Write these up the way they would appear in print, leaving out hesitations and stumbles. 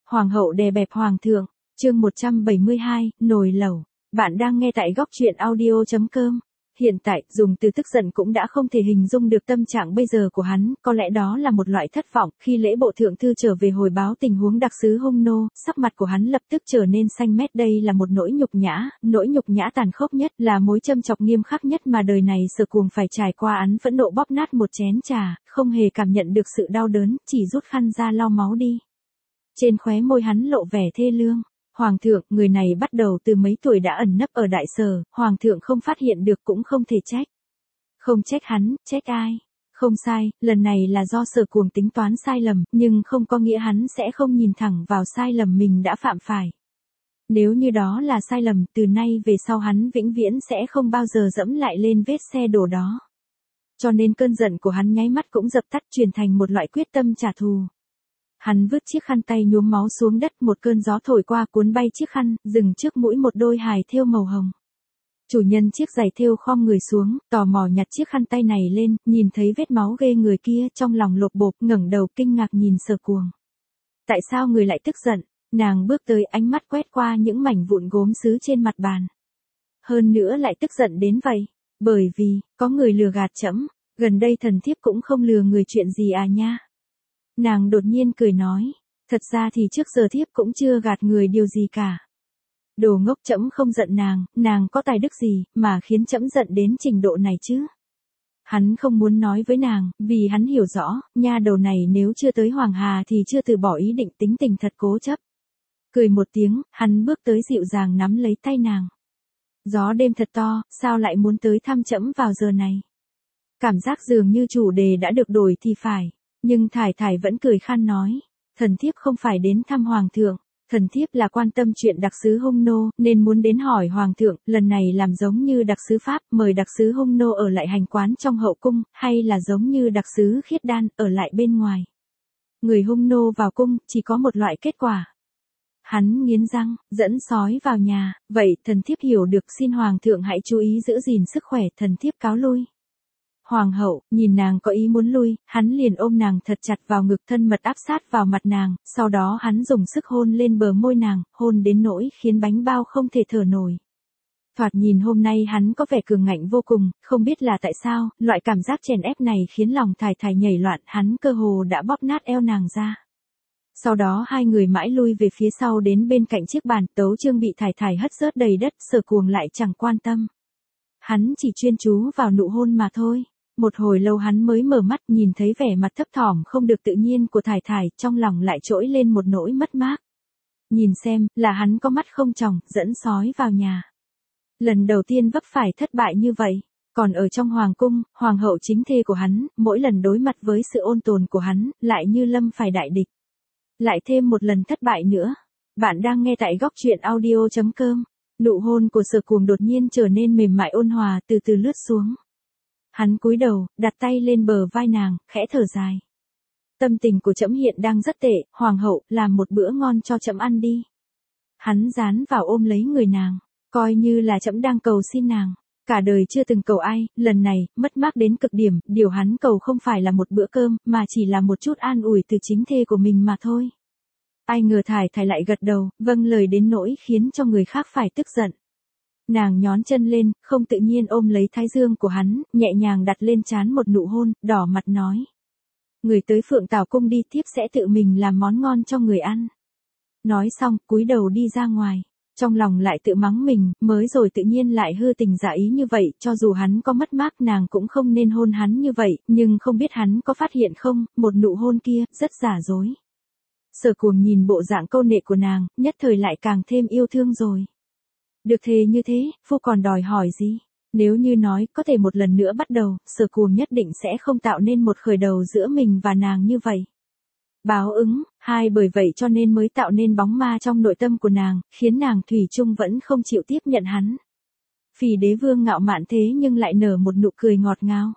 Hoàng hậu đè bẹp hoàng thượng, chương 172, nồi lẩu. Bạn đang nghe tại góc truyện audio.com. Hiện tại, dùng từ tức giận cũng đã không thể hình dung được tâm trạng bây giờ của hắn, có lẽ đó là một loại thất vọng. Khi lễ bộ thượng thư trở về hồi báo tình huống đặc sứ Hung Nô, sắc mặt của hắn lập tức trở nên xanh mét. Đây là một nỗi nhục nhã tàn khốc nhất, là mối châm chọc nghiêm khắc nhất mà đời này Sở Cuồng phải trải qua. Hắn phẫn nộ bóp nát một chén trà, không hề cảm nhận được sự đau đớn, chỉ rút khăn ra lau máu đi. Trên khóe môi hắn lộ vẻ thê lương. Hoàng thượng, người này bắt đầu từ mấy tuổi đã ẩn nấp ở Đại Sở, Hoàng thượng không phát hiện được cũng không thể trách. Không trách hắn, trách ai? Không sai, lần này là do Sở Cuồng tính toán sai lầm, nhưng không có nghĩa hắn sẽ không nhìn thẳng vào sai lầm mình đã phạm phải. Nếu như đó là sai lầm, từ nay về sau hắn vĩnh viễn sẽ không bao giờ dẫm lại lên vết xe đổ đó. Cho nên cơn giận của hắn nháy mắt cũng dập tắt, chuyển thành một loại quyết tâm trả thù. Hắn vứt chiếc khăn tay nhuốm máu xuống đất, một cơn gió thổi qua cuốn bay chiếc khăn, dừng trước mũi một đôi hài thêu màu hồng. Chủ nhân chiếc giày thêu khom người xuống, tò mò nhặt chiếc khăn tay này lên, nhìn thấy vết máu ghê người kia, trong lòng lột bột, ngẩng đầu kinh ngạc nhìn Sở Cuồng. Tại sao người lại tức giận? Nàng bước tới, ánh mắt quét qua những mảnh vụn gốm sứ trên mặt bàn. Hơn nữa lại tức giận đến vậy, bởi vì có người lừa gạt trẫm, gần đây thần thiếp cũng không lừa người chuyện gì à nha. Nàng đột nhiên cười nói, thật ra thì trước giờ thiếp cũng chưa gạt người điều gì cả. Đồ ngốc, trẫm không giận nàng có tài đức gì mà khiến trẫm giận đến trình độ này chứ? Hắn không muốn nói với nàng, vì hắn hiểu rõ, nha đầu này nếu chưa tới Hoàng Hà thì chưa từ bỏ ý định, tính tình thật cố chấp. Cười một tiếng, hắn bước tới dịu dàng nắm lấy tay nàng. Gió đêm thật to, sao lại muốn tới thăm trẫm vào giờ này? Cảm giác dường như chủ đề đã được đổi thì phải. Nhưng Thải Thải vẫn cười khan nói, thần thiếp không phải đến thăm Hoàng thượng, thần thiếp là quan tâm chuyện đặc sứ Hung Nô, nên muốn đến hỏi Hoàng thượng, lần này làm giống như đặc sứ Pháp, mời đặc sứ Hung Nô ở lại hành quán trong hậu cung, hay là giống như đặc sứ Khiết Đan, ở lại bên ngoài. Người Hung Nô vào cung, chỉ có một loại kết quả. Hắn nghiến răng, dẫn sói vào nhà, vậy thần thiếp hiểu được, xin Hoàng thượng hãy chú ý giữ gìn sức khỏe, thần thiếp cáo lui. Hoàng hậu, nhìn nàng có ý muốn lui, hắn liền ôm nàng thật chặt vào ngực, thân mật áp sát vào mặt nàng, sau đó hắn dùng sức hôn lên bờ môi nàng, hôn đến nỗi khiến bánh bao không thể thở nổi. Thoạt nhìn hôm nay hắn có vẻ cường ngạnh vô cùng, không biết là tại sao, loại cảm giác chèn ép này khiến lòng Thải Thải nhảy loạn, hắn cơ hồ đã bóp nát eo nàng ra. Sau đó hai người mãi lui về phía sau đến bên cạnh chiếc bàn, tấu chương bị Thải Thải hất rớt đầy đất, Sở Cuồng lại chẳng quan tâm. Hắn chỉ chuyên chú vào nụ hôn mà thôi. Một hồi lâu hắn mới mở mắt, nhìn thấy vẻ mặt thấp thỏm không được tự nhiên của Thải Thải, trong lòng lại trỗi lên một nỗi mất mát. Nhìn xem, là hắn có mắt không tròng, dẫn sói vào nhà. Lần đầu tiên vấp phải thất bại như vậy. Còn ở trong hoàng cung, hoàng hậu chính thê của hắn, mỗi lần đối mặt với sự ôn tồn của hắn, lại như lâm phải đại địch. Lại thêm một lần thất bại nữa. Bạn đang nghe tại góc truyện audio.com. Nụ hôn của Sở Cuồng đột nhiên trở nên mềm mại ôn hòa, từ từ lướt xuống. Hắn cúi đầu, đặt tay lên bờ vai nàng, khẽ thở dài. Tâm tình của trẫm hiện đang rất tệ, Hoàng hậu, làm một bữa ngon cho trẫm ăn đi. Hắn dán vào ôm lấy người nàng, coi như là trẫm đang cầu xin nàng. Cả đời chưa từng cầu ai, lần này, mất mát đến cực điểm, điều hắn cầu không phải là một bữa cơm, mà chỉ là một chút an ủi từ chính thê của mình mà thôi. Ai ngờ Thải Thải lại gật đầu, vâng lời đến nỗi khiến cho người khác phải tức giận. Nàng nhón chân lên, không tự nhiên ôm lấy thái dương của hắn, nhẹ nhàng đặt lên trán một nụ hôn, đỏ mặt nói. Người tới Phượng Tảo cung đi, thiếp sẽ tự mình làm món ngon cho người ăn. Nói xong, cúi đầu đi ra ngoài. Trong lòng lại tự mắng mình, mới rồi tự nhiên lại hư tình giả ý như vậy, cho dù hắn có mất mát nàng cũng không nên hôn hắn như vậy, nhưng không biết hắn có phát hiện không, một nụ hôn kia, rất giả dối. Sở Cuồng nhìn bộ dạng câu nệ của nàng, nhất thời lại càng thêm yêu thương rồi. Được thề như thế, phu còn đòi hỏi gì? Nếu như nói có thể một lần nữa bắt đầu, Sở Cuồng nhất định sẽ không tạo nên một khởi đầu giữa mình và nàng như vậy. Báo ứng, bởi vậy cho nên mới tạo nên bóng ma trong nội tâm của nàng, khiến nàng thủy chung vẫn không chịu tiếp nhận hắn. Phỉ Đế Vương ngạo mạn thế nhưng lại nở một nụ cười ngọt ngào.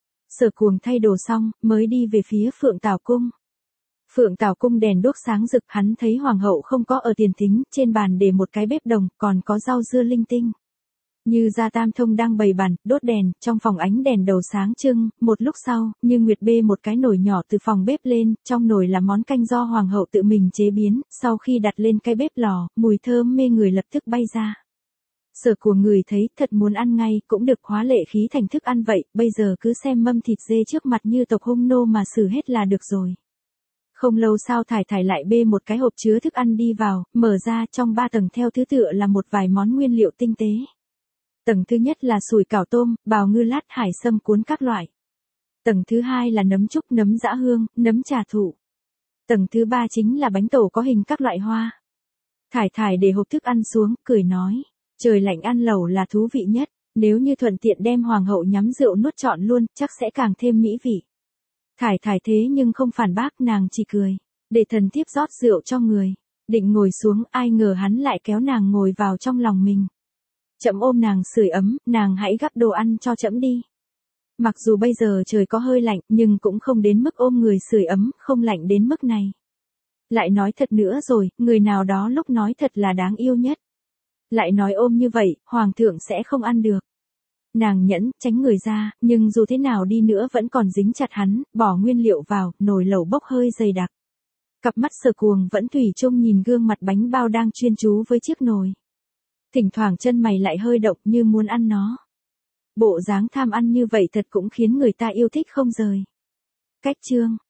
Sở Cuồng thay đồ xong, mới đi về phía Phượng Tảo cung. Phượng Tảo cung đèn đuốc sáng rực, hắn thấy hoàng hậu không có ở tiền thính, trên bàn để một cái bếp đồng, còn có rau dưa linh tinh. Như Gia Tam Thông đang bày bàn, đốt đèn, trong phòng ánh đèn đầu sáng trưng, một lúc sau, Như Nguyệt bê một cái nồi nhỏ từ phòng bếp lên, trong nồi là món canh do hoàng hậu tự mình chế biến, sau khi đặt lên cái bếp lò, mùi thơm mê người lập tức bay ra. Sở của người thấy, thật muốn ăn ngay, cũng được hóa lệ khí thành thức ăn vậy, bây giờ cứ xem mâm thịt dê trước mặt như tộc hung nô mà xử hết là được rồi. Không lâu sau Thải Thải lại bê một cái hộp chứa thức ăn đi vào, mở ra trong 3 tầng theo thứ tự là một vài món nguyên liệu tinh tế. Tầng thứ nhất là sủi cảo tôm, bào ngư lát, hải sâm cuốn các loại. Tầng thứ hai là nấm trúc, nấm dã hương, nấm trà thụ. Tầng thứ ba chính là bánh tổ có hình các loại hoa. Thải Thải để hộp thức ăn xuống, cười nói, trời lạnh ăn lẩu là thú vị nhất, nếu như thuận tiện đem hoàng hậu nhắm rượu nuốt trọn luôn, chắc sẽ càng thêm mỹ vị. Thải Thải thế nhưng không phản bác, nàng chỉ cười, để thần thiếp rót rượu cho người. Định ngồi xuống, ai ngờ hắn lại kéo nàng ngồi vào trong lòng mình. Trẫm ôm nàng sưởi ấm, nàng hãy gắp đồ ăn cho trẫm đi. Mặc dù bây giờ trời có hơi lạnh, nhưng cũng không đến mức ôm người sưởi ấm, không lạnh đến mức này. Lại nói thật nữa rồi, người nào đó lúc nói thật là đáng yêu nhất. Lại nói ôm như vậy, hoàng thượng sẽ không ăn được. Nàng nhẫn, tránh người ra, nhưng dù thế nào đi nữa vẫn còn dính chặt hắn, bỏ nguyên liệu vào, nồi lẩu bốc hơi dày đặc. Cặp mắt Sở Cuồng vẫn thủy chung nhìn gương mặt bánh bao đang chuyên chú với chiếc nồi. Thỉnh thoảng chân mày lại hơi động như muốn ăn nó. Bộ dáng tham ăn như vậy thật cũng khiến người ta yêu thích không rời. Cách chương